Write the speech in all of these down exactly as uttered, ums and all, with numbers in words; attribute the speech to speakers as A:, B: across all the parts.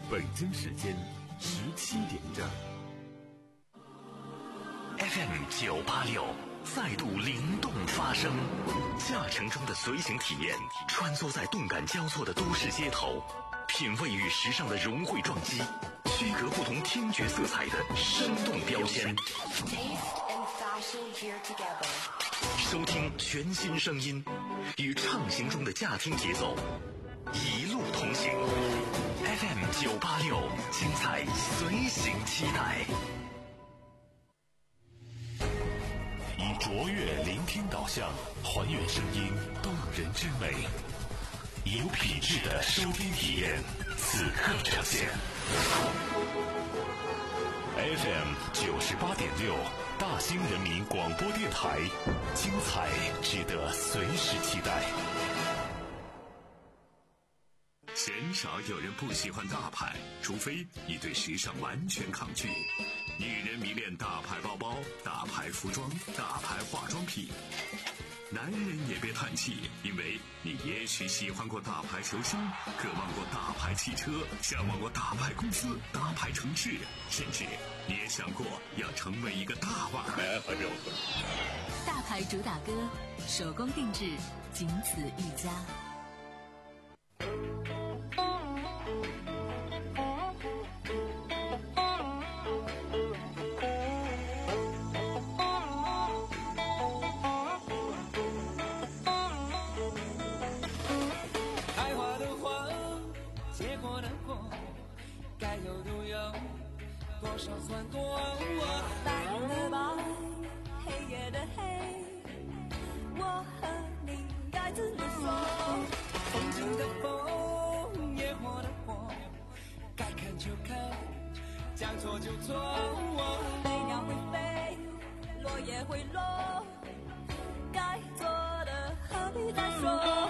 A: 北京时间十七点整。
B: F M 九八六再度灵动发声，驾乘中的随行体验，穿梭在动感交错的都市街头，品味与时尚的融汇撞击，区隔不同听觉色彩的生动标签。收听全新声音，与畅行中的驾听节奏，一路同行。F M 九八六，精彩随行期待。以卓越聆听导向，还原声音动人之美，有品质的收听体验，此刻呈现。F M 九十八点六，大兴人民广播电台，精彩值得随时期待。
A: 鲜少有人不喜欢大牌，除非你对时尚完全抗拒。女人迷恋大牌包包、大牌服装、大牌化妆品。男人也别叹气，因为你也许喜欢过大牌球星，渴望过大牌汽车，向往过大牌公司、大牌城市，甚至你也想过要成为一个大腕儿。
C: 大牌主打歌，手工定制，仅此一家。
D: 多少算多？白日的白，黑夜的黑，我和你该怎么说？风景的风，野火的火，该看就看，将错就错。飞鸟会飞，落叶会落，该做的何必再说？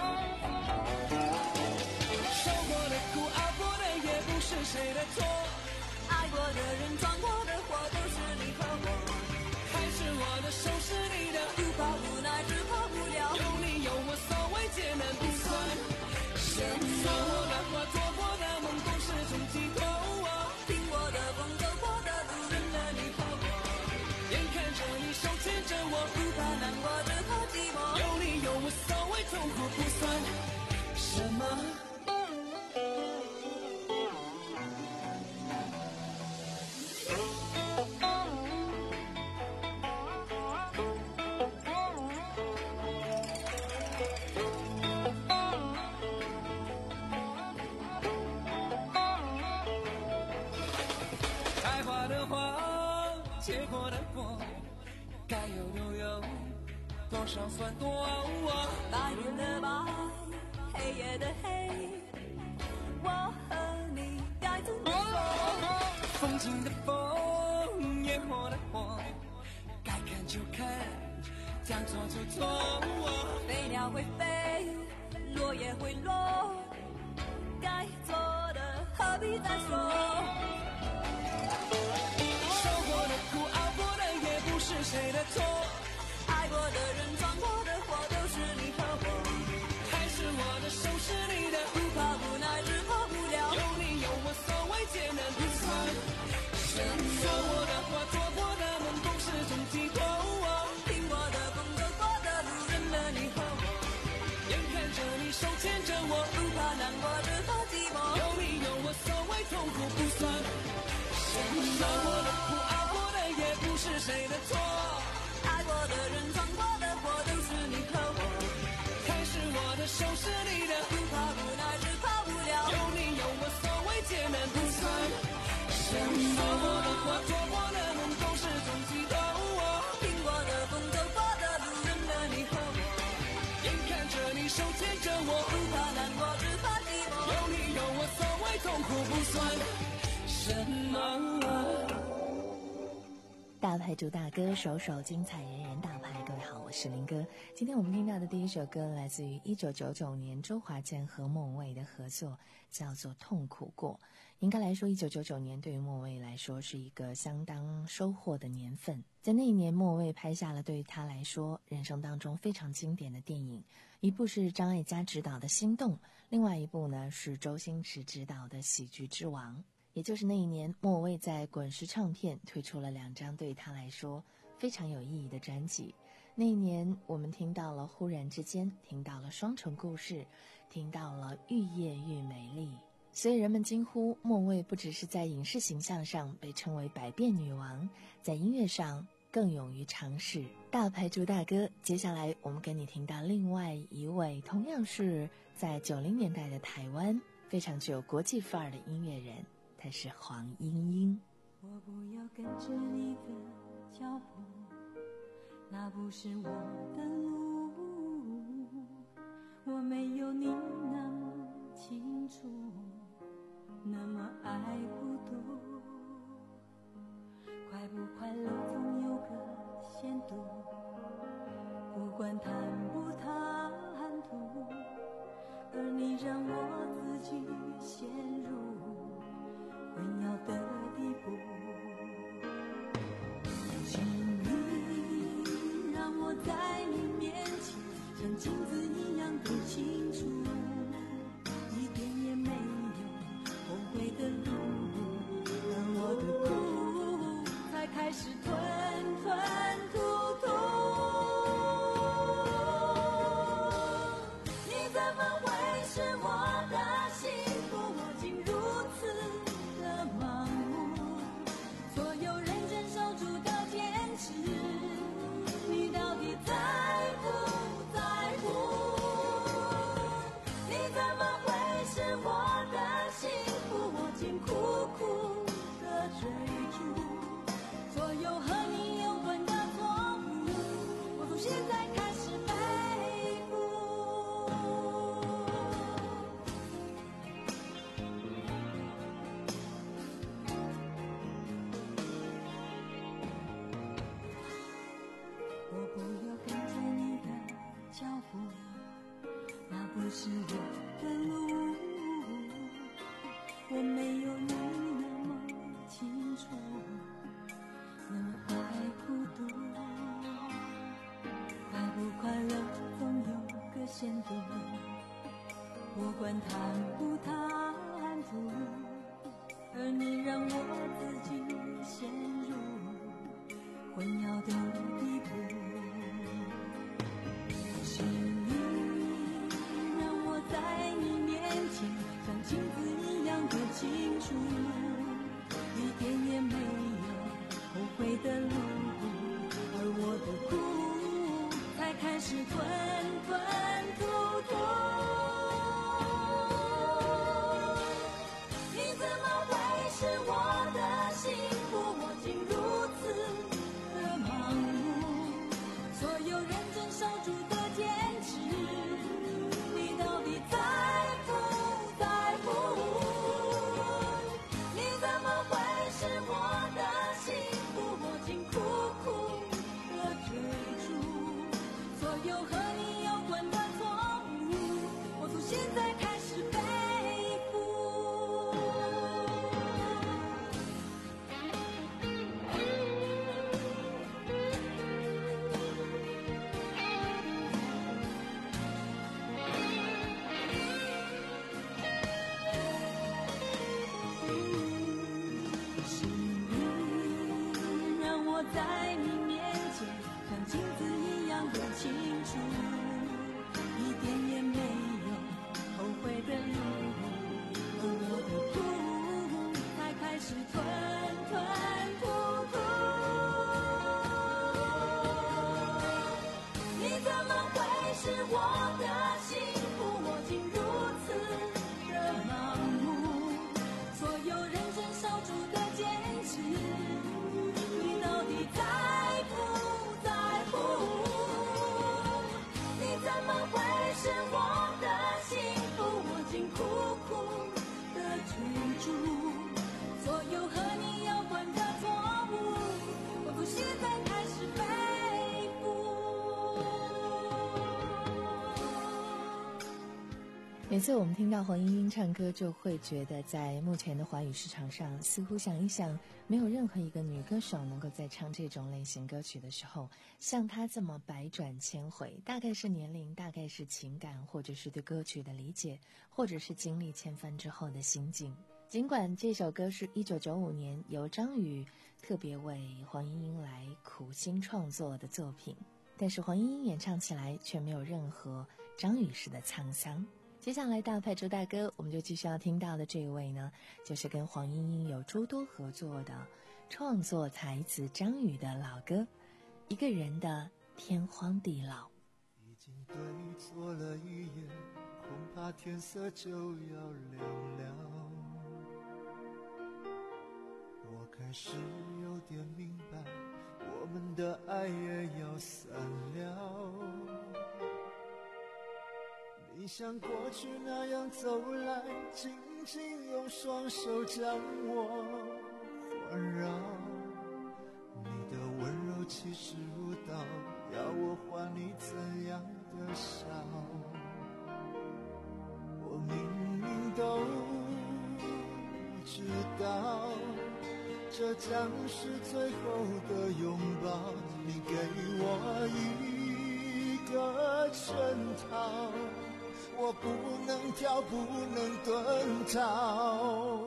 D: 受过的苦，熬过的也不是谁的错。爱过的人，闯过的祸，都是你和我。还是我的手是你的，不怕无奈，只怕无聊。有你有我，所谓艰难不算什么。说过的话，做过的梦，都是种寄托。听过的风，走过的路，认了你和我。眼看着你手牵着我，不怕难过，只怕寂寞。有你有我，所谓痛苦不算什么。结果的果，该有就有，多少算多？白日的白，黑夜的黑，我和你该怎么说？风景的风，野火的火，该看就看，将错就错。飞鸟会飞，落叶会落，该做的何必再说？是谁的错？爱过的人，闯过的祸，都是你和我。还是我的手是你的，不怕无奈，只怕无聊。有你有我，所谓艰难不算什么。说过的话，做过的梦，都是种寄托。听过的风，走过的路，认了你和我。眼看着你手牵着我，不怕难过，只怕寂寞。有你有我，所谓痛苦不算什么。受过的苦，熬过的也不是谁的错。爱过的人，闯过的祸，都是你和我。还是我的手是你的，不怕无奈，只怕无聊。有你有我，所谓艰难不算什么。说过的话，做过的梦，都是种寄托。听过的风，走过的路，认了你和我。眼看着你手牵着我，不怕难过，只怕寂寞。有你有我，所谓痛苦不算什么。
C: 大牌主打歌，首首精彩，人人大牌。各位好，
E: 我是林哥。今天我们听到的第一首歌来自于一九九九年周华健和莫文蔚的合作，叫做《痛苦过》。应该来说，一九九九年对于莫文蔚来说是一个相当收获的年份。在那一年，莫文蔚拍下了对于他来说人生当中非常经典的电影，一部是张艾嘉执导的《心动》，另外一部呢是周星驰执导的《喜剧之王》。也就是那一年，莫文蔚在滚石唱片推出了两张对他来说非常有意义的专辑。那一年，我们听到了《忽然之间》，听到了《双重故事》，听到了《愈夜愈美丽》。所以人们惊呼，莫文蔚不只是在影视形象上被称为百变女王，在音乐上更勇于尝试。大牌主打歌，接下来我们跟你听到另外一位同样是在九零年代的台湾非常具有国际范儿的音乐人，她是黄莺莺。
D: 我不要跟着你的脚步，那不是我的路，我没有你那么清楚，那么爱孤独。快不快乐总有个限度，不管谈不谈吐，而你让我自己陷入混淆的地步。请你让我在你面前像镜子一样的清楚，一点也没有后悔的路，而我的苦才开始吞吞吐吐。你怎么会是我的幸福？我竟如此的盲目，所有认真守住的坚持，你到底在不在乎？你怎么会是我的幸福？我竟苦苦的追逐，所有和你有关的错误，我从现在开始背负。我不要跟着你的脚步，那不是我的路，我没有你那么清楚，那么爱孤独。快不快乐总有个限度，不管谈不谈吐，而你让我自己陷入混淆的地步。请你让我在你面前像镜子一样的清楚，一点也没有后悔的路，而我的苦才开始吞吞吐吐。你怎么会是我的幸福？我竟如此的盲目，所有认真守住的坚持，你到底在不在乎？你怎么会是我的幸福？我竟苦苦的追逐，所有和
E: 每次我们听到黄莺莺唱歌，就会觉得在目前的华语市场上，似乎想一想，没有任何一个女歌手能够在唱这种类型歌曲的时候，像她这么百转千回。大概是年龄，大概是情感，或者是对歌曲的理解，或者是经历千帆之后的心境。尽管这首歌是一九九五年由张宇特别为黄莺莺来苦心创作的作品，但是黄莺莺演唱起来却没有任何张宇式的沧桑。接下来大派朱大哥，我们就继续要听到的这一位呢，就是跟黄莺莺有诸多合作的创作才子张宇的老歌《一个人的天荒地老》。
F: 已经对错了一眼，恐怕天色就要亮了。我开始有点明白，我们的爱也要散了。你像过去那样走来，紧紧用双手将我环绕。你的温柔气势如刀，要我还你怎样的笑？我明明都知道，这将是最后的拥抱。你给我一个圈套，我不能跳，不能遁逃。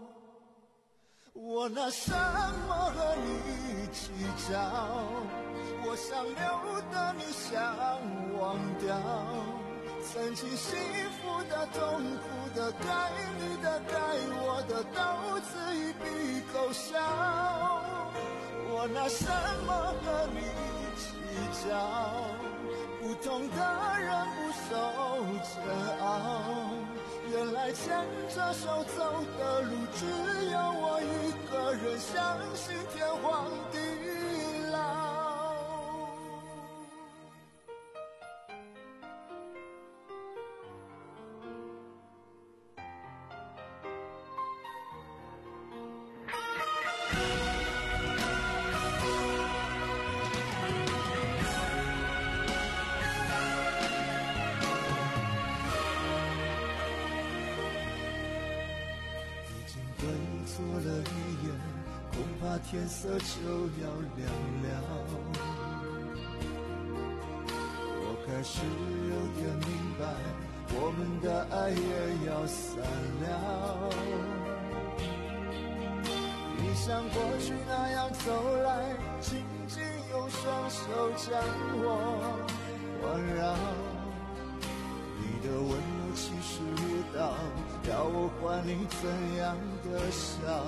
F: 我拿什么和你计较？我想留的你想忘掉，曾经幸福的痛苦的该你的该我的都自一笔勾销。我拿什么和你计较？不同的人不受煎熬，原来牵着手走的路，只有我一个人相信天荒地老。做了预言，恐怕天色就要亮了。我开始有点明白，我们的爱也要散了。你像过去那样走来，紧紧用双手将我环绕。你的温柔气势如刀，要我还你怎样的笑？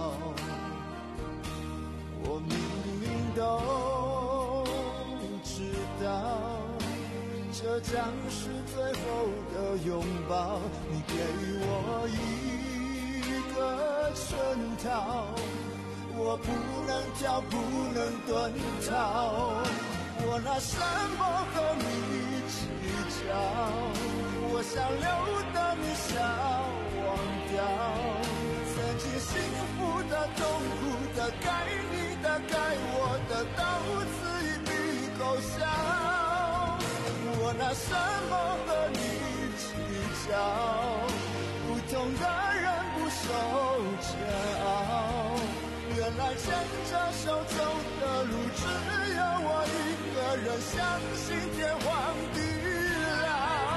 F: 我明明都知道，这将是最后的拥抱。你给我一个圈套，我不能跳，不能遁逃。我拿什么和你计较？我想留的你想忘掉，曾经幸福的痛苦的该你的该我的都自一笔勾销。我拿什么和你计较？不同的人不受煎熬，原来牵着手走的路，只有我一个人相信天荒地老。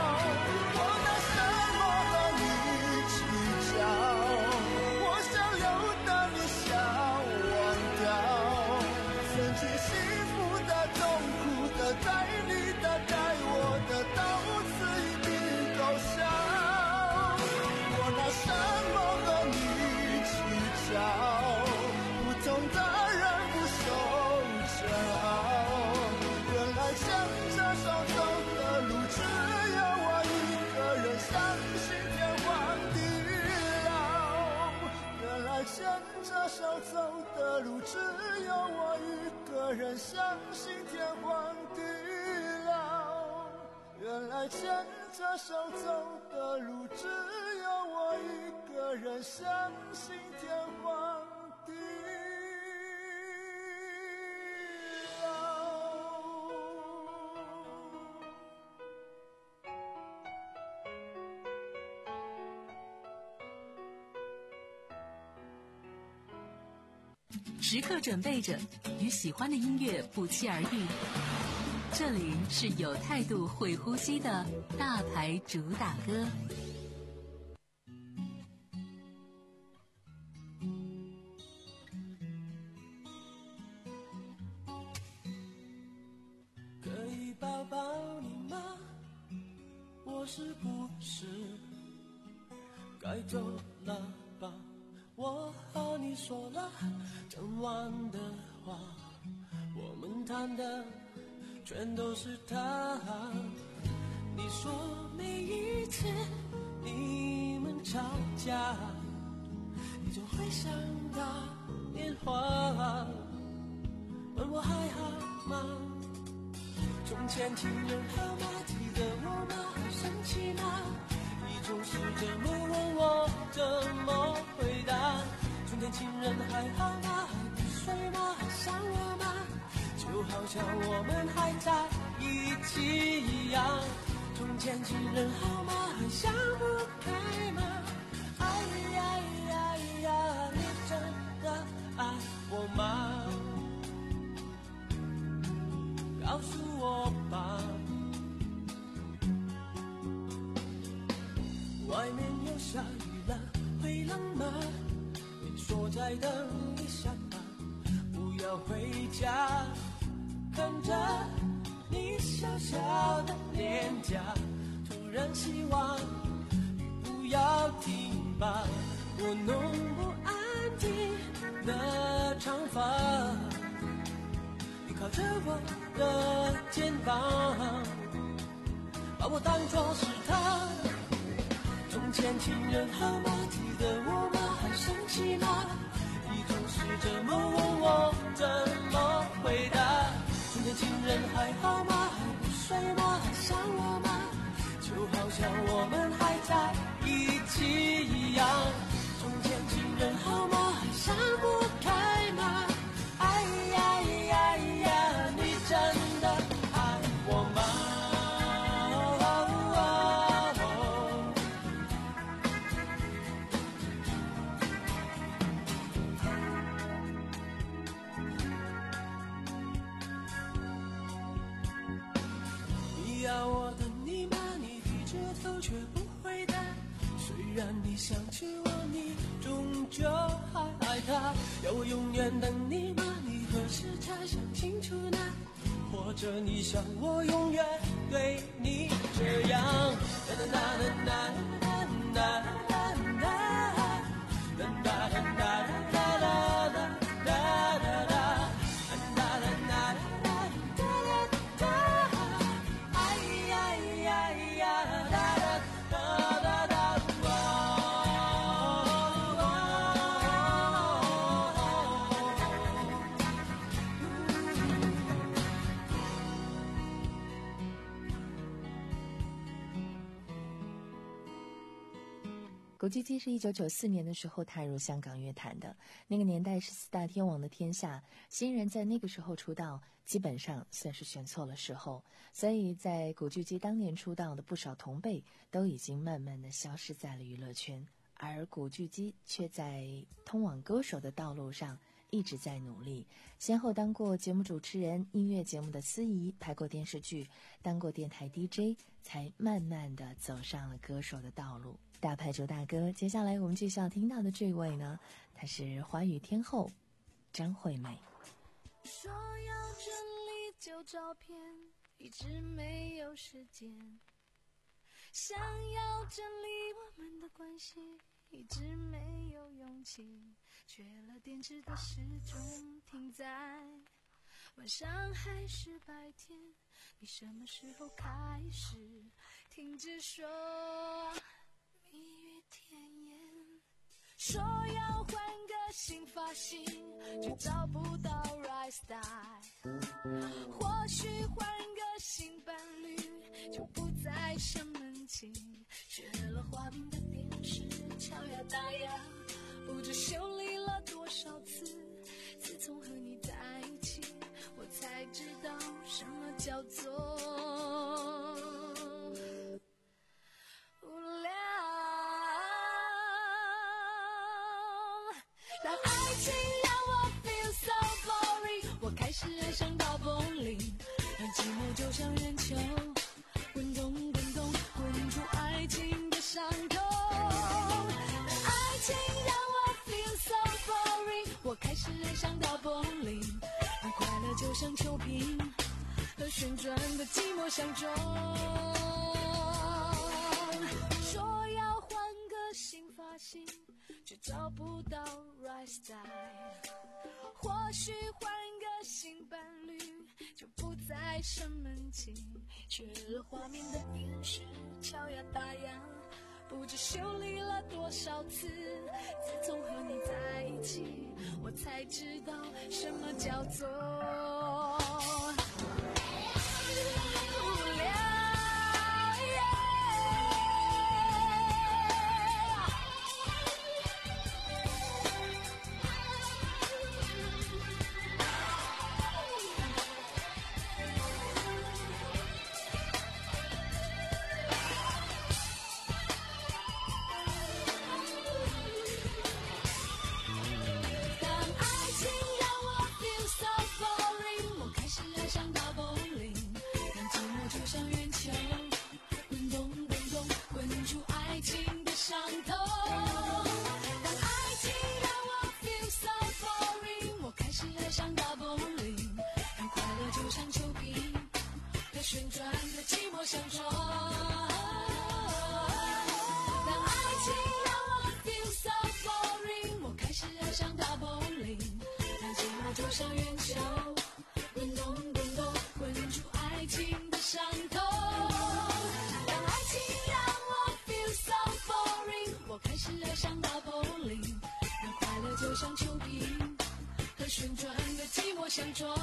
F: 我想留的你想忘掉，曾经幸福的痛苦的该你的该我的都自一笔勾销。我拿什么和你计较？不同的人不受煎熬，原来牵着手走的路，只有我一个人相信天荒地牵着手走的路，只有我一个人相信天荒地老。原来牵着手走的路，只有我一个人相信天荒地老。
C: 时刻准备着与喜欢的音乐不期而遇。这里是有态度会呼吸的大牌主打歌。
D: 可以抱抱你吗？我是不是该走了吧？我和你说了整晚的话，我们谈的全都是他。你说每一次你们吵架，你就会想到电话，问我还好吗？从前情人好吗？记得我吗？生气吗？你总是这么问我，怎么回答？从前情人还好吗？你睡吗？想我吗？就好像我们还在一起一样。从前情人好吗？还想不开吗？哎呀呀呀，你真的爱我吗？告诉我吧。外面又下雨了，会冷吗？你说再等一下吧，不要回家。看着你小小的脸颊，突然希望雨不要停吧。我弄不安静的长发，你靠着我的肩膀，把我当作是他。从前情人好吗？记得我吗？还生气吗？你总是这么问我，怎么回答？从前情人还好吗？还不睡吗？还想我吗？就好像我们还在一起一样。从前情人好吗？还想不开吗？哎呀呀呀，你真的爱我吗？你要我等你吗？你低着头却不回答。虽然你想起我，你终究还爱他。要我永远等你吗？你何时才想清楚呢？或者你想我永远对你这样？哒哒哒哒哒哒哒哒哒哒哒哒哒。
E: 古巨基是一九九四年的时候踏入香港乐坛的，那个年代是四大天王的天下，新人在那个时候出道基本上算是选错了时候，所以在古巨基当年出道的不少同辈都已经慢慢的消失在了娱乐圈，而古巨基却在通往歌手的道路上一直在努力，先后当过节目主持人、音乐节目的司仪，拍过电视剧，当过电台 D J， 才慢慢的走上了歌手的道路。大牌主大哥，接下来我们继续要听到的这位呢，她是华语天后张惠妹。
G: 说要整理旧照片，一直没有时间，想要整理我们的关系，一直没有勇气，缺了电池的时钟停在晚上还是白天，你什么时候开始停止说蜜语甜言？说要换个新发型，却找不到 right style， 或许换个新伴侣，就不再生闷气，学了花瓶的电视，敲呀打呀，不知修理了多少次。自从和你在一起，我才知道什么叫做无聊。当爱情让我飞相中。说要换个新发型，却找不到 right style。或许换个新伴侣，就不再生闷气。缺了画面的电视，敲呀打呀，不知修理了多少次。自从和你在一起，我才知道什么叫做无聊。旋转的寂寞相撞，当爱情让我 feel so boring， 我开始爱上大柏林，让寂寞就像圆球，滚动滚动滚出爱情的伤痛。当爱情让我 feel so boring， 我开始爱上大柏林，让快乐就像球瓶和旋转的寂寞相撞。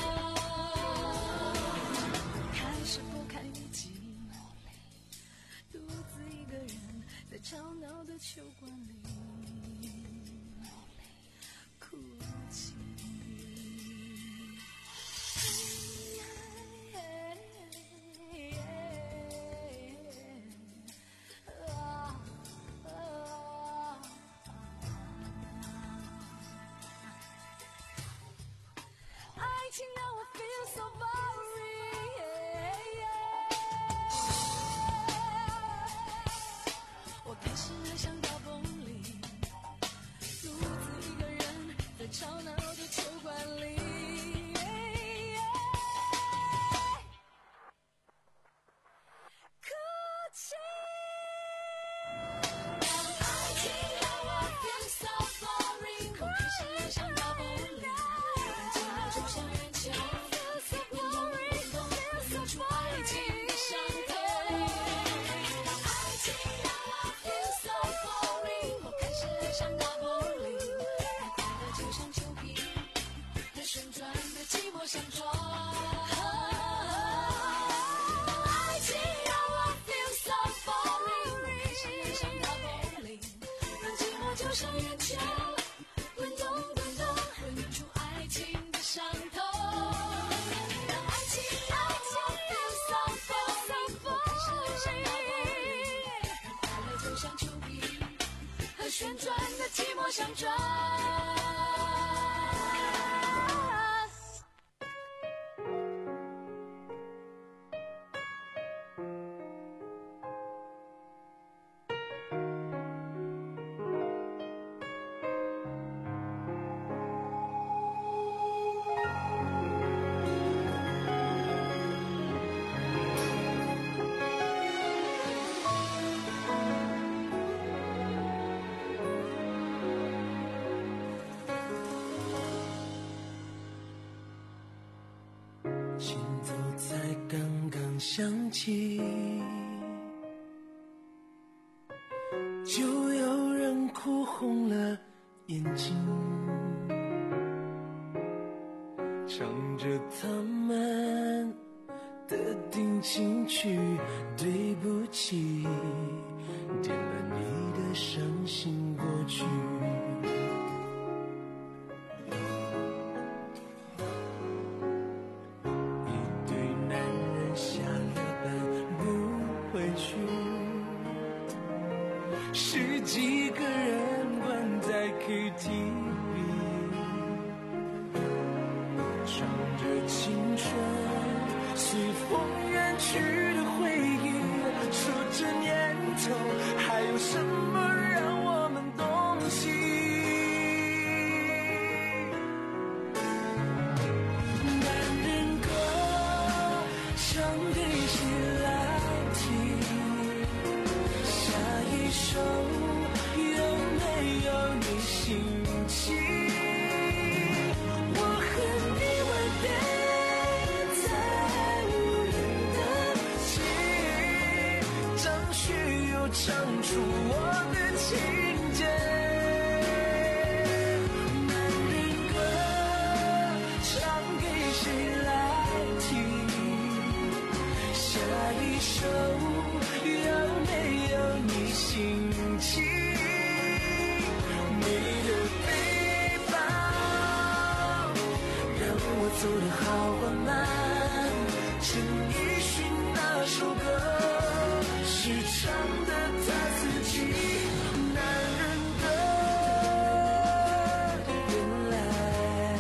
G: 看是不看日记，独自一个人在吵闹的球馆里哭泣。爱情让我 feel so boring，我开始爱上大风里，独自一个人在吵闹的球馆里哭泣。爱情让我 feel so boring， 我开始爱上大风里，让寂寞就像圆球，滚动滚动滚出爱情的伤痛。像大柏林，让快乐就像球瓶和旋转的寂寞相撞。当爱情让我 feel so boring， 我开始爱上大柏林，让寂寞就像圆球，滚动滚动滚出爱情的伤痛。当爱情让我 feel so boring， 我开始爱上大柏林，让快乐就像球瓶和旋转的寂寞相撞。
F: 前奏才刚刚响起，就有人哭红了眼睛，唱着他们的定情曲，对不起，点了你的伤心过去。十几个人关在 K T V， 唱着青春随风远去的回忆，说这年头还有什么让我们动心。男人歌唱给唱出我的情节。男人歌唱给谁来听？下一首有没有你心情？你的背包让我走得好缓慢，陈奕迅那首歌是唱的他自己。男人的原来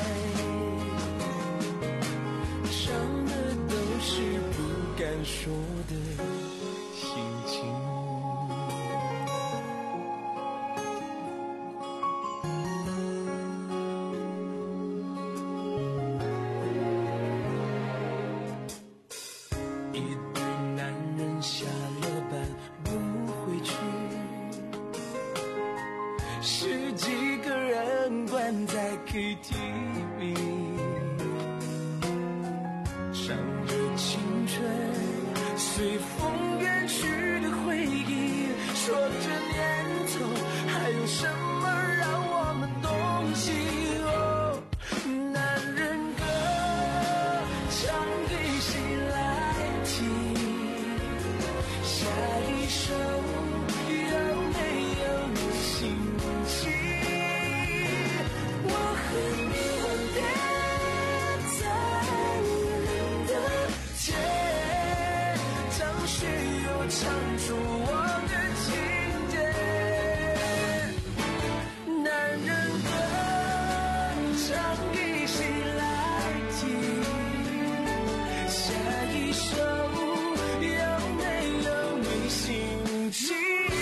F: 唱的都是不敢说的心情。K T V 唱着青春随风远去的回忆，说这年头还有什么让我们动心？哦，男人歌唱给谁来听？下一首有没有你心情？和你吻别在无人的街，张学友唱出我的情节。男人歌唱给谁来听？下一首有没有你心情？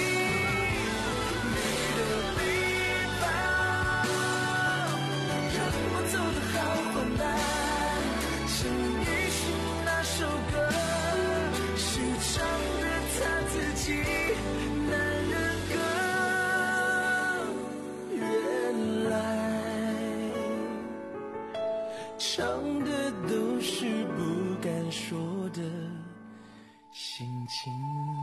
F: 唱的都是不敢说的心情。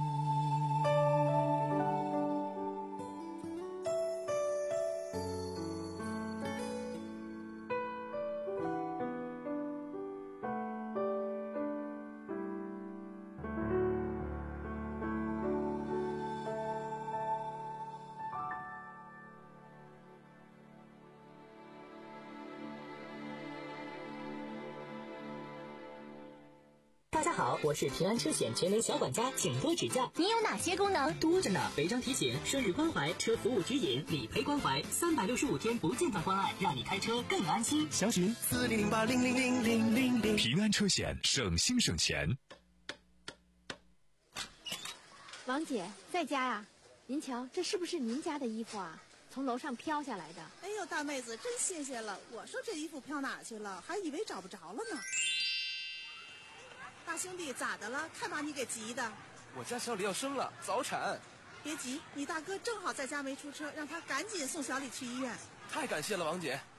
H: 大家好，我是平安车险全能小管家，请多指教。
I: 你有哪些功能？
H: 多着呢，违章提醒、生日关怀、车服务指引、理赔关怀，三百六十五天不间断关爱，让你开车更安心。
A: 详询
F: 四零零八零零零零零零。
A: 平安车险，省心省钱。
I: 王姐在家呀？您瞧，这是不是您家的衣服啊？从楼上飘下来的。
J: 哎呦，大妹子真谢谢了。我说这衣服飘哪去了，还以为找不着了呢。大兄弟咋的了？看把你给急的。
K: 我家小李要生了，早产。
J: 别急，你大哥正好在家没出车，让他赶紧送小李去医院。
K: 太感谢了，王姐。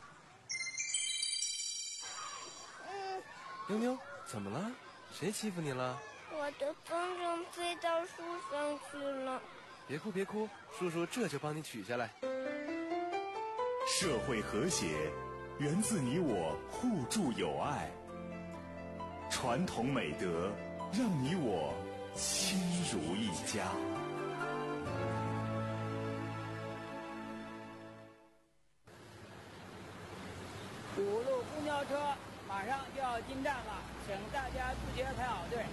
L: 嗯，
K: 妞妞，怎么了？谁欺负你了？
L: 我的风筝飞到树上去了。
K: 别哭别哭，叔叔这就帮你取下来。
A: 社会和谐源自你我互助友爱，传统美德让你我亲如一家。
M: 五路公交车马上就要进站了，请大家自觉排好队。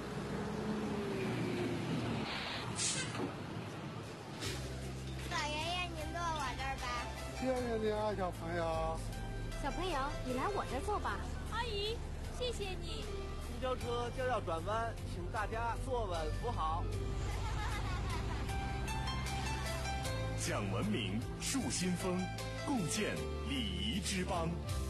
L: 老爷爷，您坐我这儿吧。
N: 谢谢你啊，小朋友。
I: 小朋友，你来我这儿坐吧。
O: 阿姨，谢谢你。
P: 公交车就要转弯，请大家坐稳扶好。
A: 讲文明，树新风，共建礼仪之邦。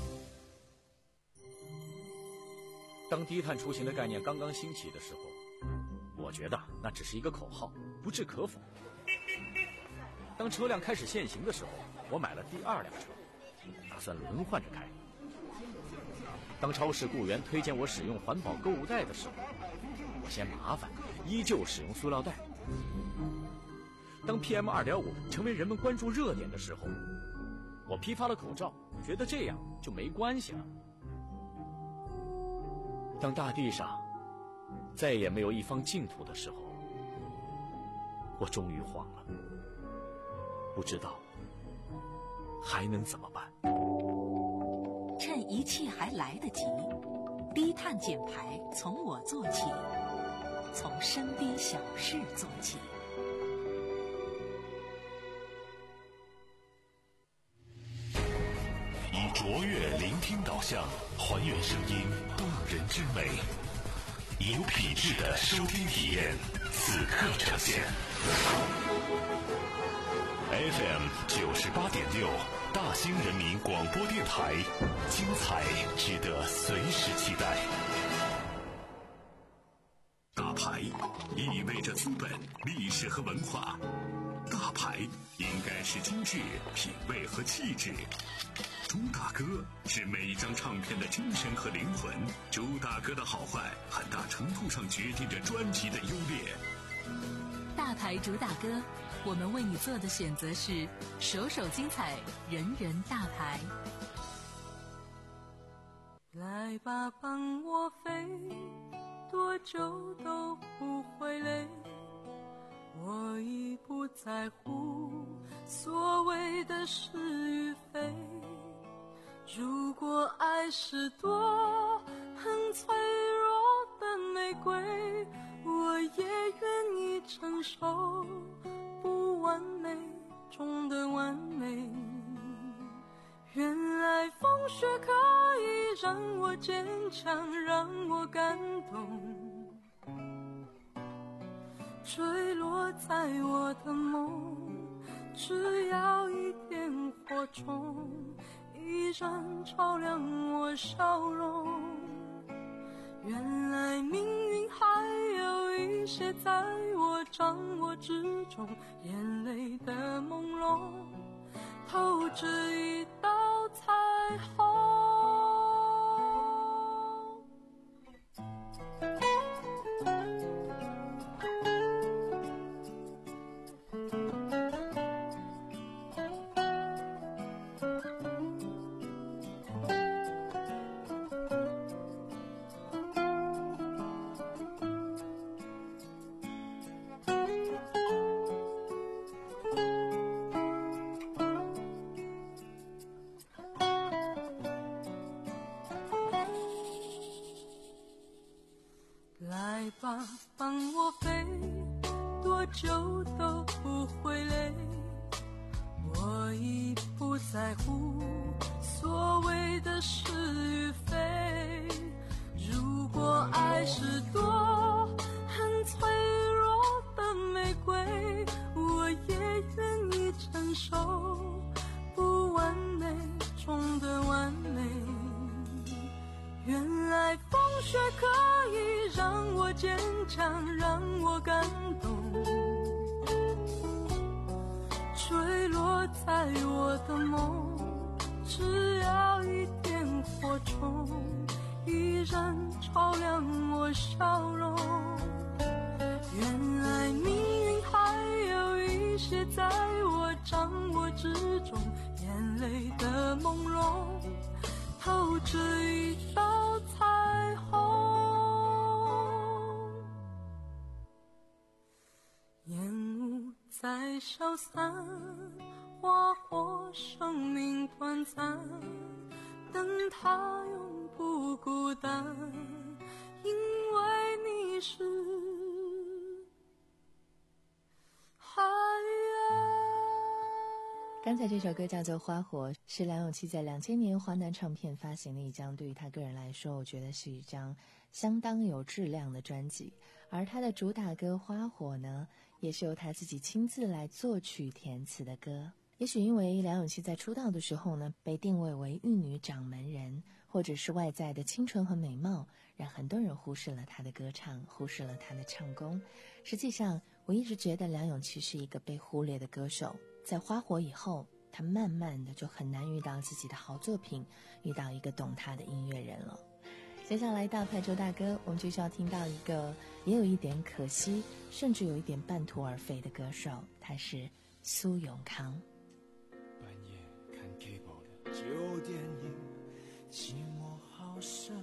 Q: 当低碳出行的概念刚刚兴起的时候，我觉得那只是一个口号，不置可否。当车辆开始限行的时候，我买了第二辆车，打算轮换着开。当超市雇员推荐我使用环保购物袋的时候，我嫌麻烦，依旧使用塑料袋。 当 P M 二点五 成为人们关注热点的时候，我批发了口罩，觉得这样就没关系了。当大地上再也没有一方净土的时候，我终于慌了，不知道还能怎么办。
C: 趁一切还来得及，低碳减排从我做起，从身边小事做起。
B: 以卓越聆听导向，还原声音动人之美，有品质的收听体验，此刻呈现。F M 九十八点六，大兴人民广播电台，精彩值得随时期待。
A: 大牌意味着资本、历史和文化，大牌应该是精致、品味和气质。朱大哥是每一张唱片的精神和灵魂，朱大哥的好坏很大程度上决定着专辑的优劣。
C: 大牌主打歌，我们为你做的选择是首首精彩，人人大牌。
D: 来吧，帮我飞，多久都不会累，我已不在乎所谓的是与非。如果爱是朵很脆弱的玫瑰，我也愿意承受不完美中的完美。原来风雪可以让我坚强，让我感动，坠落在我的梦，只要一点火种，依然照亮我笑容。原来命运还有一些在我掌握之中，眼泪的朦胧透着一道彩虹。来吧，帮我飞，多久都不会累，我已不在乎所谓的是与非。如果爱是朵很脆弱的玫瑰，我也愿意承受不完美中的完美。原来风雪可以让我坚强，让我感动，坠落在我的梦，只要一点火种，依然照亮我笑容。原来命运还有一些在我掌握之中，眼泪的朦胧透着一道彩虹。烟雾在消散，花火生命短暂，但它永不孤单，因为你是海岸。
E: 刚才这首歌叫做《花火》，是梁咏琪在两千年华南唱片发行的一张，对于他个人来说，我觉得是一张相当有质量的专辑。而他的主打歌《花火》呢，也是由他自己亲自来作曲填词的歌。也许因为梁咏琪在出道的时候呢，被定位为玉女掌门人，或者是外在的清纯和美貌，让很多人忽视了她的歌唱，忽视了她的唱功。实际上，我一直觉得梁咏琪是一个被忽略的歌手。在《花火》以后，他慢慢的就很难遇到自己的好作品，遇到一个懂他的音乐人了。接下来大牌周大哥，我们就需要听到一个也有一点可惜，甚至有一点半途而废的歌手， 他是苏永康。
F: 半夜看 cable 的旧电影，寂寞好深，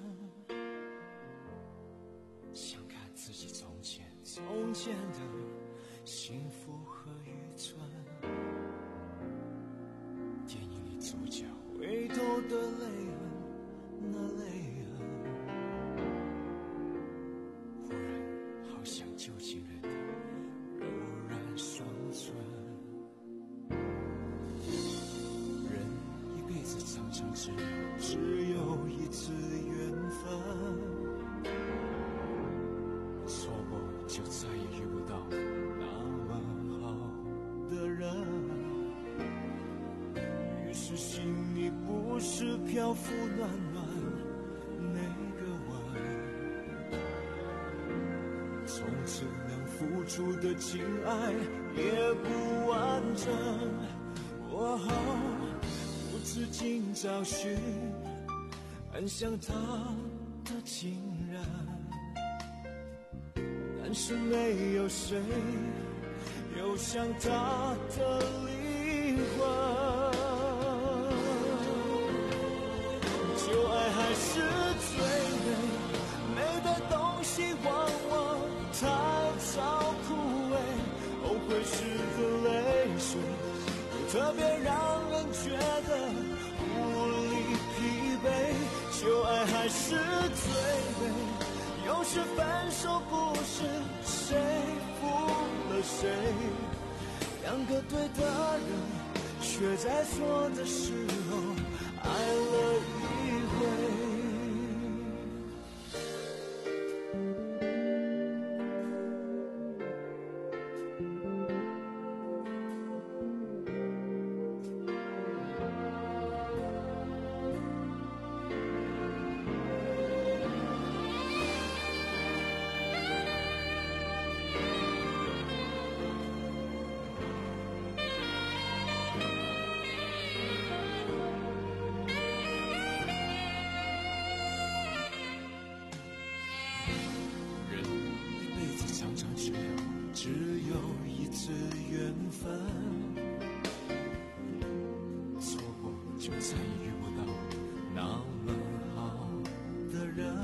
F: 想看自己从前从前的幸福和愚蠢。电影里主角回头的泪痕，那泪痕忽然好像旧情人的柔软双唇。人一辈子常常只有只有一次缘分，错过就再也遇不到那么好的人。于是心里不是漂浮暖暖那个吻，从此能付出的情爱也不完整。我无止境找寻很像他的情人，但是没有谁有像他的灵魂。旧爱还是最美，美的东西往往太早枯萎，后悔时的泪水特别让人觉得无力疲惫。旧爱还是最美，有时分手不是谁负了谁，两个对的人却在错的时候爱了一回。只有一次缘分，错过就再也遇不到那么好的人。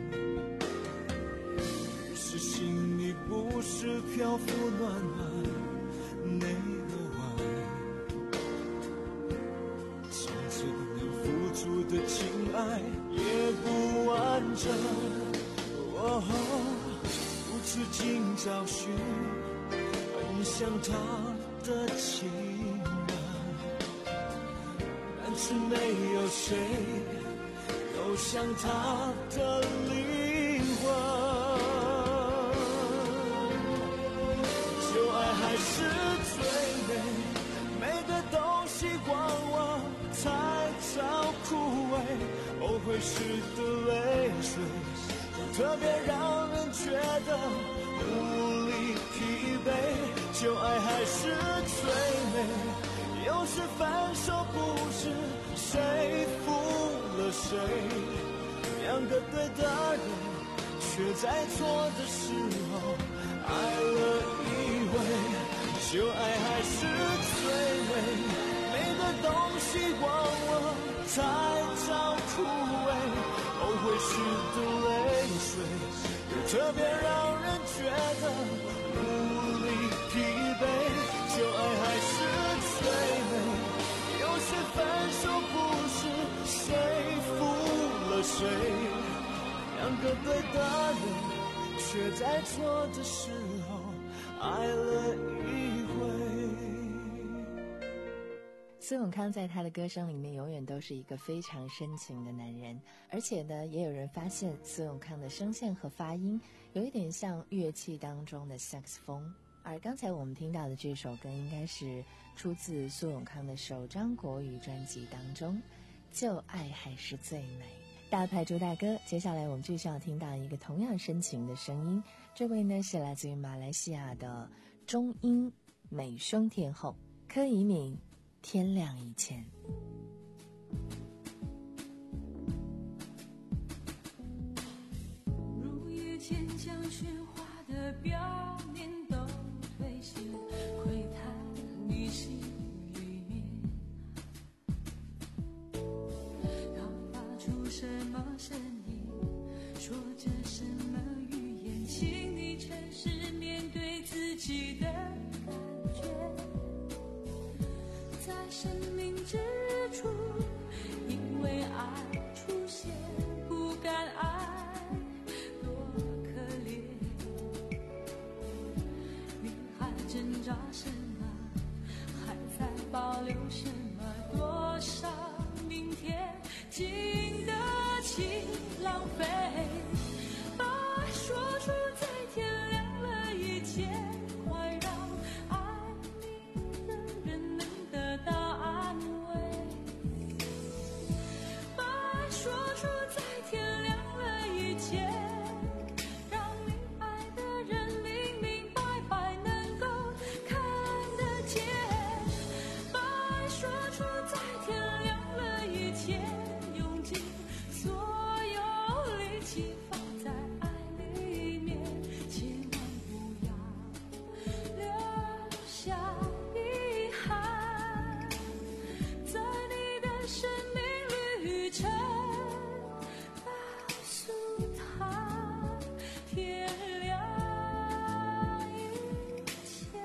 F: 于是心里不是漂浮暖暖那个吻，从此能付出的情爱也不完整。哦，无止境找寻很像他的情人，但是没有谁有像他的灵魂。旧爱还是最美，美的东西往往太早枯萎，后悔时的泪水特别让人觉得无力疲惫。旧爱还是最美，有时分手不是谁负了谁，两个对的人却在错的时候爱了一回。旧爱还是最美，美的东西往往太早枯萎，后悔时的泪水特别让人觉得无力疲惫。旧爱还是最美，有时分手不是谁负了谁，两个对的人却在错的时候爱了一回。
E: 苏永康在他的歌声里面永远都是一个非常深情的男人，而且呢，也有人发现苏永康的声线和发音有一点像乐器当中的萨克斯风。而刚才我们听到的这首歌应该是出自苏永康的首张国语专辑当中，旧爱还是最美。大牌主打歌，接下来我们就需要听到一个同样深情的声音，这位呢是来自于马来西亚的中音美声天后柯以敏，天亮以前。
D: 如雨千江喧哗的表面都褪色，窥探什么声音，说着什么语言，请你诚实面对自己的感觉。在生命之初，因为爱出现，不敢爱多可怜。你还挣扎什么？还在保留什么？多少明天经得起浪费？把爱说出，在天亮了以前，快让爱你的人能得到安慰。把爱说出，在天亮了以前，让你爱的人明明白白能够看得见。把爱说出，在天亮了以前，用尽所有力气放在爱里面，千万不要留下遗憾。在你的生命旅程，告诉他天亮以前。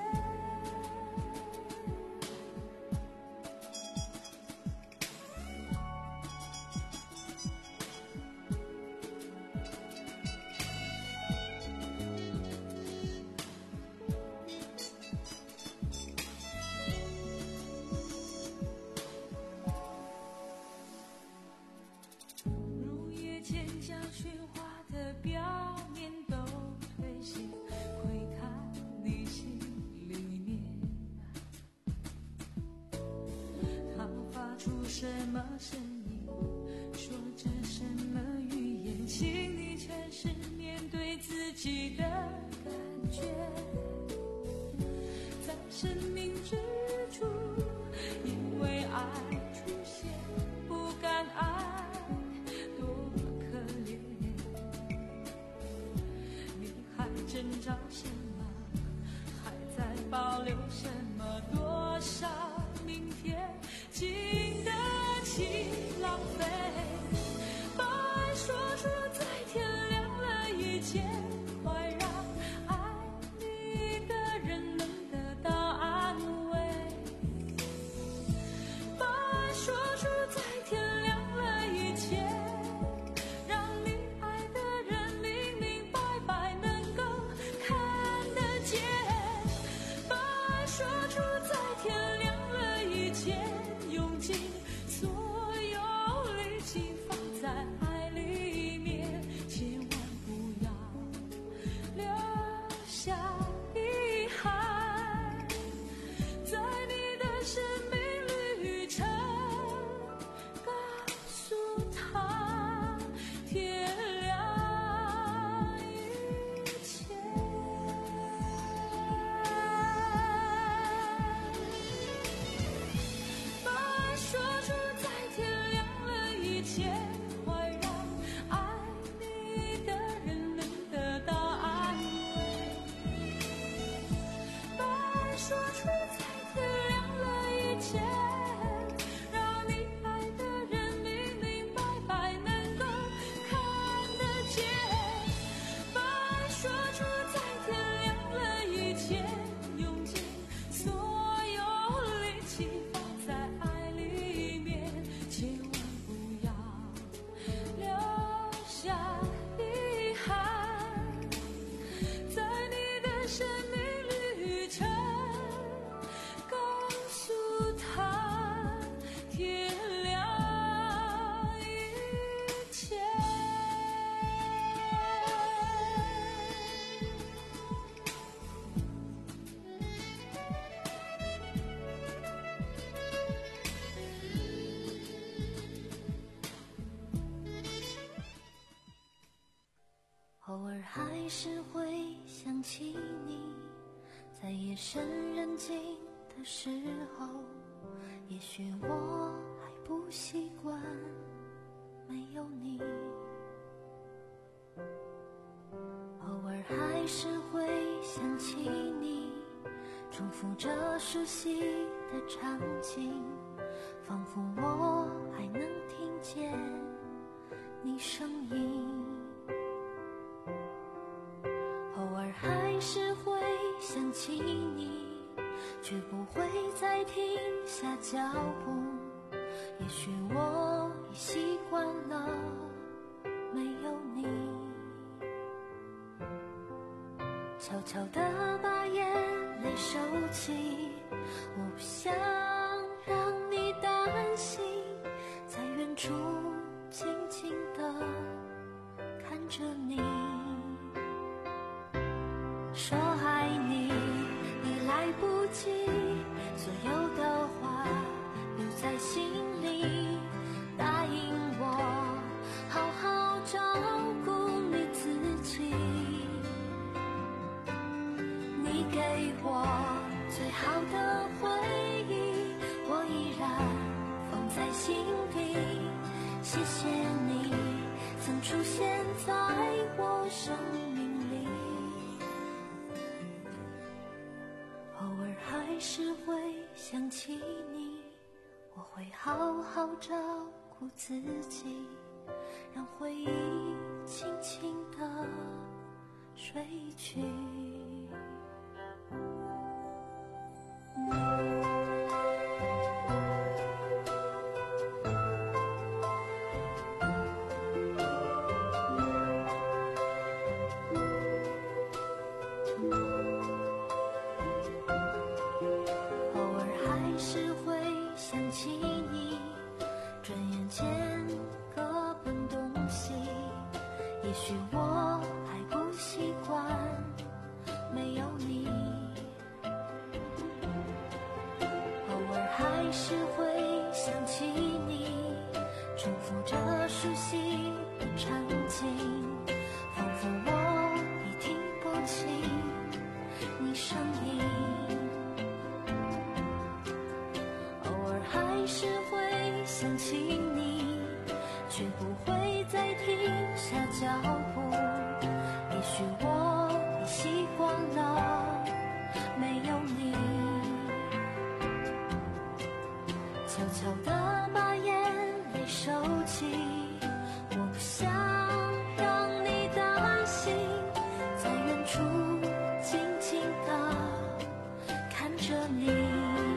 D: 入夜前将喧哗的表面都推卸，窥看你心里面，他发出什么声音，说着什么语言，请你诚实面对自己的感觉。在生命之初，因为爱出现，不敢爱多可怜。你还挣扎什么？还在保留什么？多少明天经得起浪费？把爱说出，在天亮了以前，快让爱你的人能得到安慰。把爱说出，在天亮了以前，让你爱的人明明白白能够看得见。把爱说出，在天亮了以前，用尽所有力气放在爱里面，千万不要留下遗憾。在你的生命旅程，告诉他天亮以前。把爱说出，在天亮了以前，快让爱你的人能得到安慰。把爱说出，在天亮了以前，让你爱的人明明白白能够看得见。把爱说出，在天亮了以前，用尽所有力气放在爱里面，千万不要留下遗憾。在你的生命旅程，告诉他天亮以前。
G: 偶尔还是会想起你，在夜深人静的时候，也许我还不习惯没有你。偶尔还是会想起你，重复着熟悉的场景，仿佛我还能听见声音，偶尔还是会想起你，却不会再停下脚步。也许我已习惯了没有你，悄悄地把眼泪收起，我不想让你担心，在远处静静地看着你。说爱你已来不及，所有的话留在心里，答应我好好照顾你自己。你给我最好的回忆，我依然放在心底。谢谢你曾出现在我生命里，偶尔还是会想起你，我会好好照顾自己，让回忆轻轻地睡去。也许我还不习惯没有你，偶尔还是会想起你，重复着熟悉的场景，仿佛我已听不清你声音，偶尔还是会想起你，却不会再停下脚步。也许我已习惯了没有你，悄悄地把眼泪收起，我不想让你担心，在远处静静地看着你。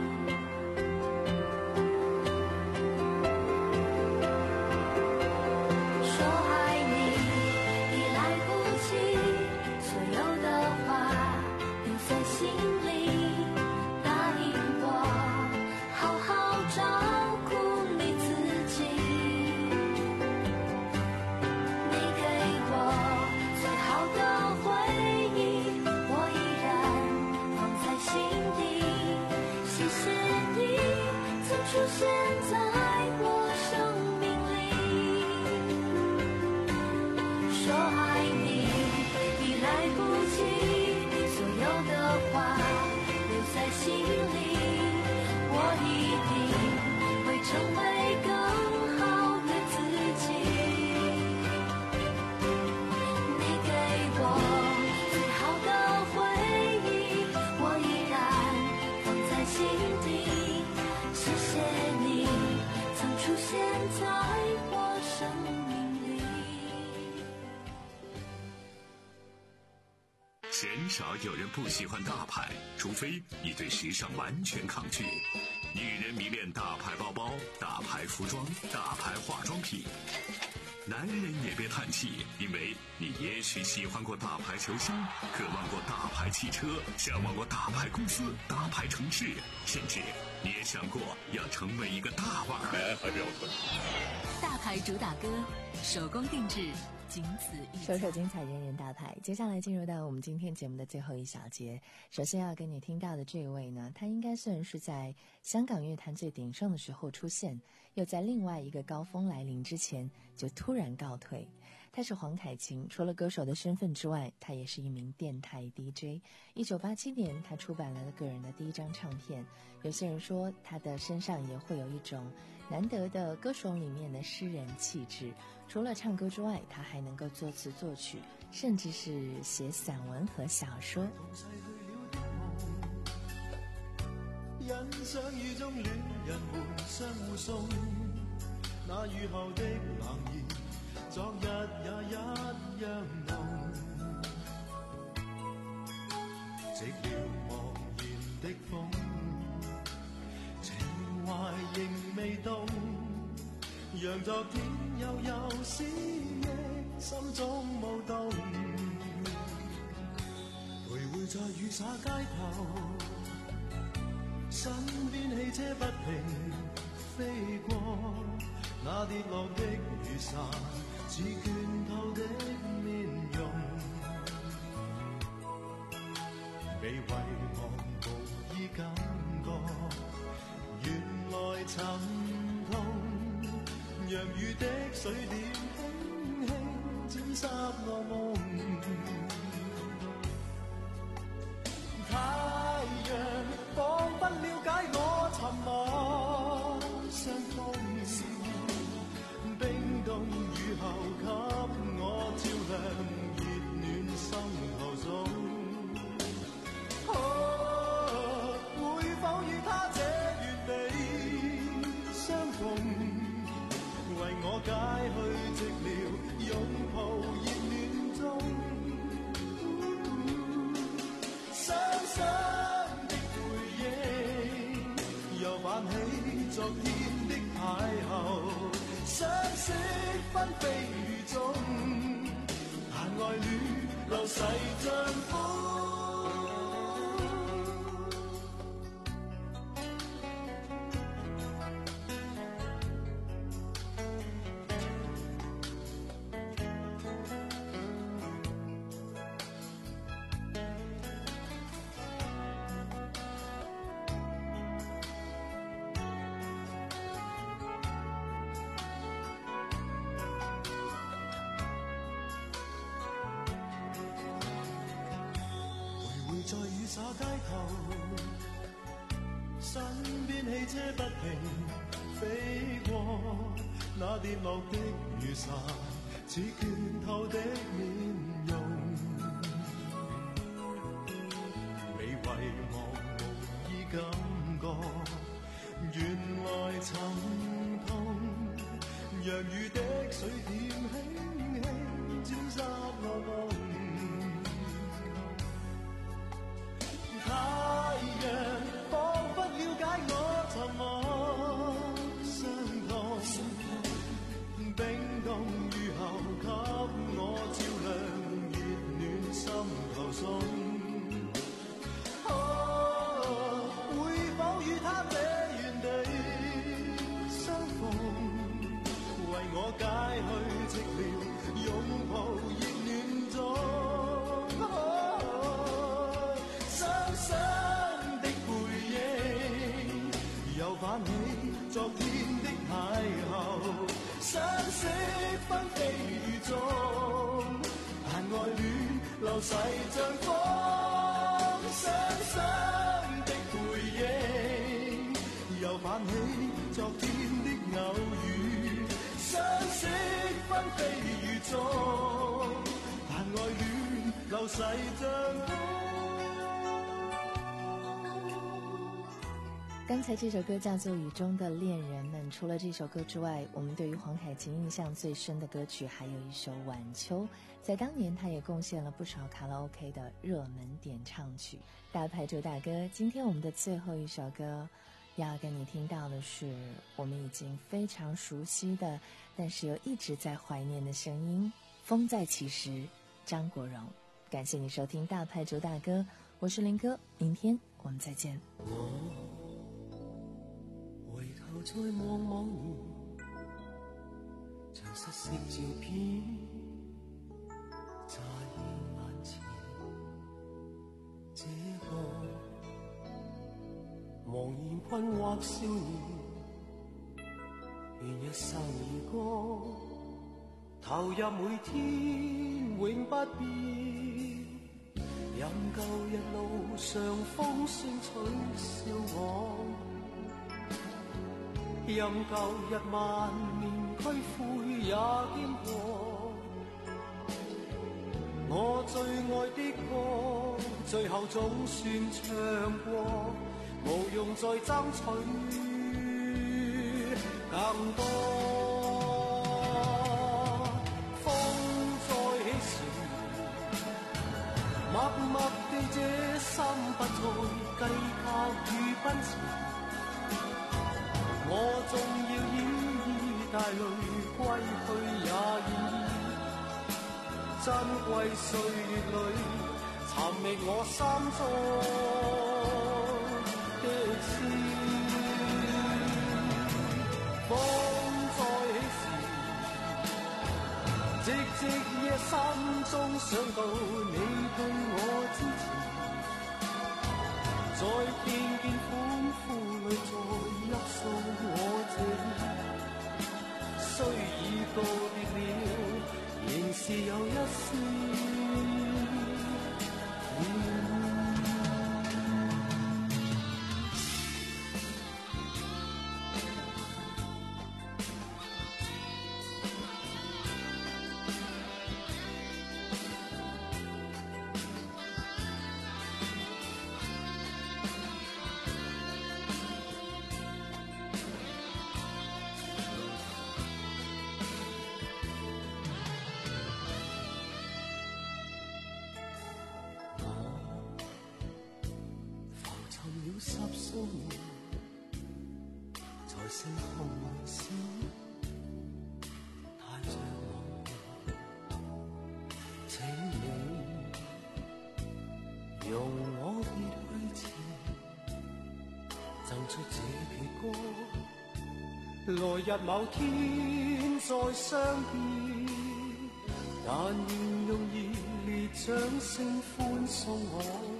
G: 出现在我生命里，说爱你已来不及，所有的话留在心里，我一定会成为更好的自己。你给我最好的回忆，我依然放在心底。谢谢你曾出现在我生命里。
A: 鲜少有人不喜欢大牌，除非你对时尚完全抗拒。女人迷恋大牌包包、大牌服装、大牌化妆品。男人也别叹气，因为你也许喜欢过大牌球星，渴望过大牌汽车，向往过大牌公司、大牌城市，甚至你也想过要成为一个大腕儿。还标准。
C: 大牌主打歌，手工定制，仅此一家。
E: 首首精彩，人人大牌。接下来进入到我们今天节目的最后一小节。首先要跟你听到的这位呢，他应该算是在香港乐坛最鼎盛的时候出现，又在另外一个高峰来临之前就突然告退。他是黄凯芹，除了歌手的身份之外，他也是一名电台 D J。一九八七年，他出版了个人的第一张唱片。有些人说，他的身上也会有一种难得的歌手里面的诗人气质。除了唱歌之外，他还能够作词作曲，甚至是写散文和小说。
F: 欣賞雨中戀人們相互送，那雨後的冷意昨日也一樣濃，寂寥茫然的風，情懷仍未動，讓昨天悠悠思憶心中舞動，徘徊在雨灑街頭，身邊汽車不停飛過，那跌落的雨傘似倦透的面容，被遺忘無意感覺，原來沉痛，讓雨的水點輕輕沾濕我夢，太陽彷彿了解我沉默傷痛，冰凍雨後給我照亮熱暖心頭中，哦，會否與他這完美相逢，為我解去寂寥，擁抱熱暖中，傷心的回憶又泛起昨天的邂逅，相識紛飛雨中，但愛戀流逝像風。在雨灑街頭，身邊汽車不停飛過，那跌落的雨傘似倦透的面容，被遺忘無意感覺，原來沉痛，讓雨的水點輕輕沾濕我夢，太陽彷彿了解我沉默傷痛，冰凍雨後給我照亮熱暖心頭中，哦，會否與他這原地相逢，為我解去寂寥，擁抱熱暖中，泛起昨天的邂逅，相識紛飛雨中，但愛戀流逝像風，傷心的回憶又泛起昨天的偶遇，相識紛飛雨中，但愛戀流逝像風。
E: 刚才这首歌叫做《雨中的恋人们》，除了这首歌之外，我们对于黄凯芹印象最深的歌曲还有一首《晚秋》，在当年他也贡献了不少卡拉 OK 的热门点唱曲。大牌主打歌，今天我们的最后一首歌要跟你听到的是我们已经非常熟悉的，但是又一直在怀念的声音，风再起时，张国荣。感谢你收听大牌主打歌，我是林哥，明天我们再见。
F: 回頭再望望你，像失色照片在眼前，這個茫然困惑少年，願一生兒歌，投入每天永不變，任舊日路上風聲取笑我，任舊日萬年區灰也經過，我最愛的歌，最後總算唱過，無用再爭取更多。 再计较與奔馳，我縱要以大淚歸去也願意。珍貴歲月裏，尋覓我心中的詩。風再起時，寂寂夜心中想到你對我支持。在片片歡呼裏再泣訴我這雖已告別了，仍是有一絲十數年才成紅線，帶着我，請你容我別去前，贈出這期歌，來日某天再相見，但願用熱烈掌聲歡送我。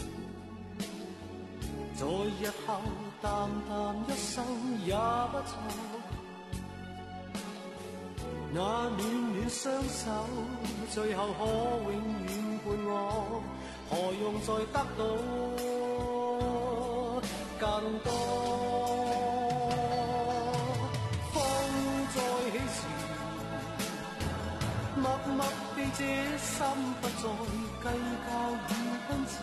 F: 在日後淡淡一生也不錯，那暖暖雙手最後可永遠伴我，何用再得到更多？風再起時，默默地這心不再計較與奔馳。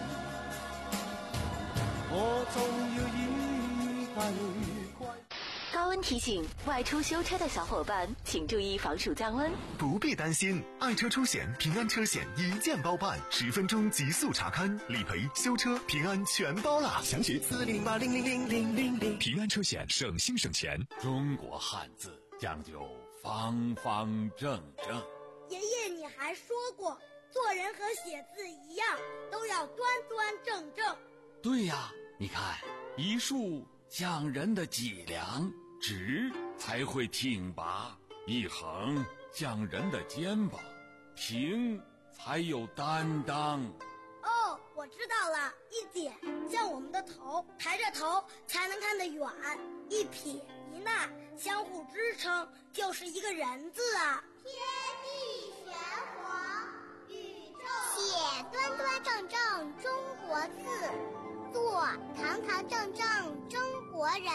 R: 高温提醒：外出修车的小伙伴，请注意防暑降温。
S: 不必担心，爱车出险平安车险一键包办，十分钟极速查看，理赔、修车、平安全包啦！详询四零零八零零零零零零。平安车险，省心省钱。
T: 中国汉字讲究方方正正。
U: 爷爷，你还说过，做人和写字一样，都要端端正正。
T: 对呀。你看，一竖讲人的脊梁，直才会挺拔；一横讲人的肩膀，平才有担当。
U: 哦，我知道了，一点像我们的头，抬着头才能看得远；一撇一捺相互支撑，就是一个人字啊。
V: 天地玄黄，宇宙写端端正正中国字。做堂堂正正中国人。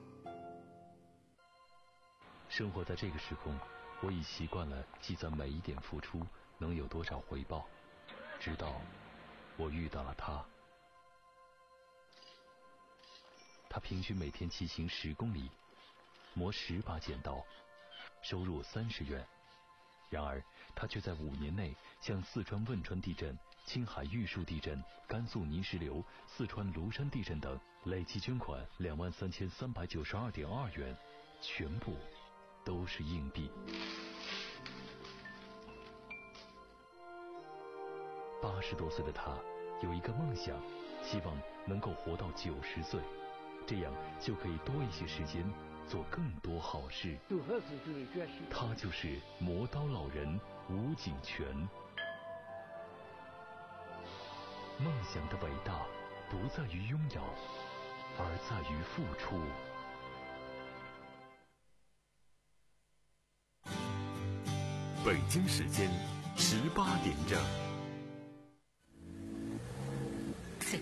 W: 生活在这个时空，我已习惯了计算每一点付出能有多少回报，直到我遇到了他。他平均每天骑行十公里，磨十把剪刀，收入三十元。然而，他却在五年内向四川汶川地震、青海玉树地震、甘肃泥石流、四川庐山地震等累计捐款两万三千三百九十二点二元，全部都是硬币。八十多岁的他有一个梦想，希望能够活到九十岁，这样就可以多一些时间做更多好事。他就是磨刀老人吴景全。梦想的伟大不在于拥有，而在于付出。
A: 北京时间十八点整。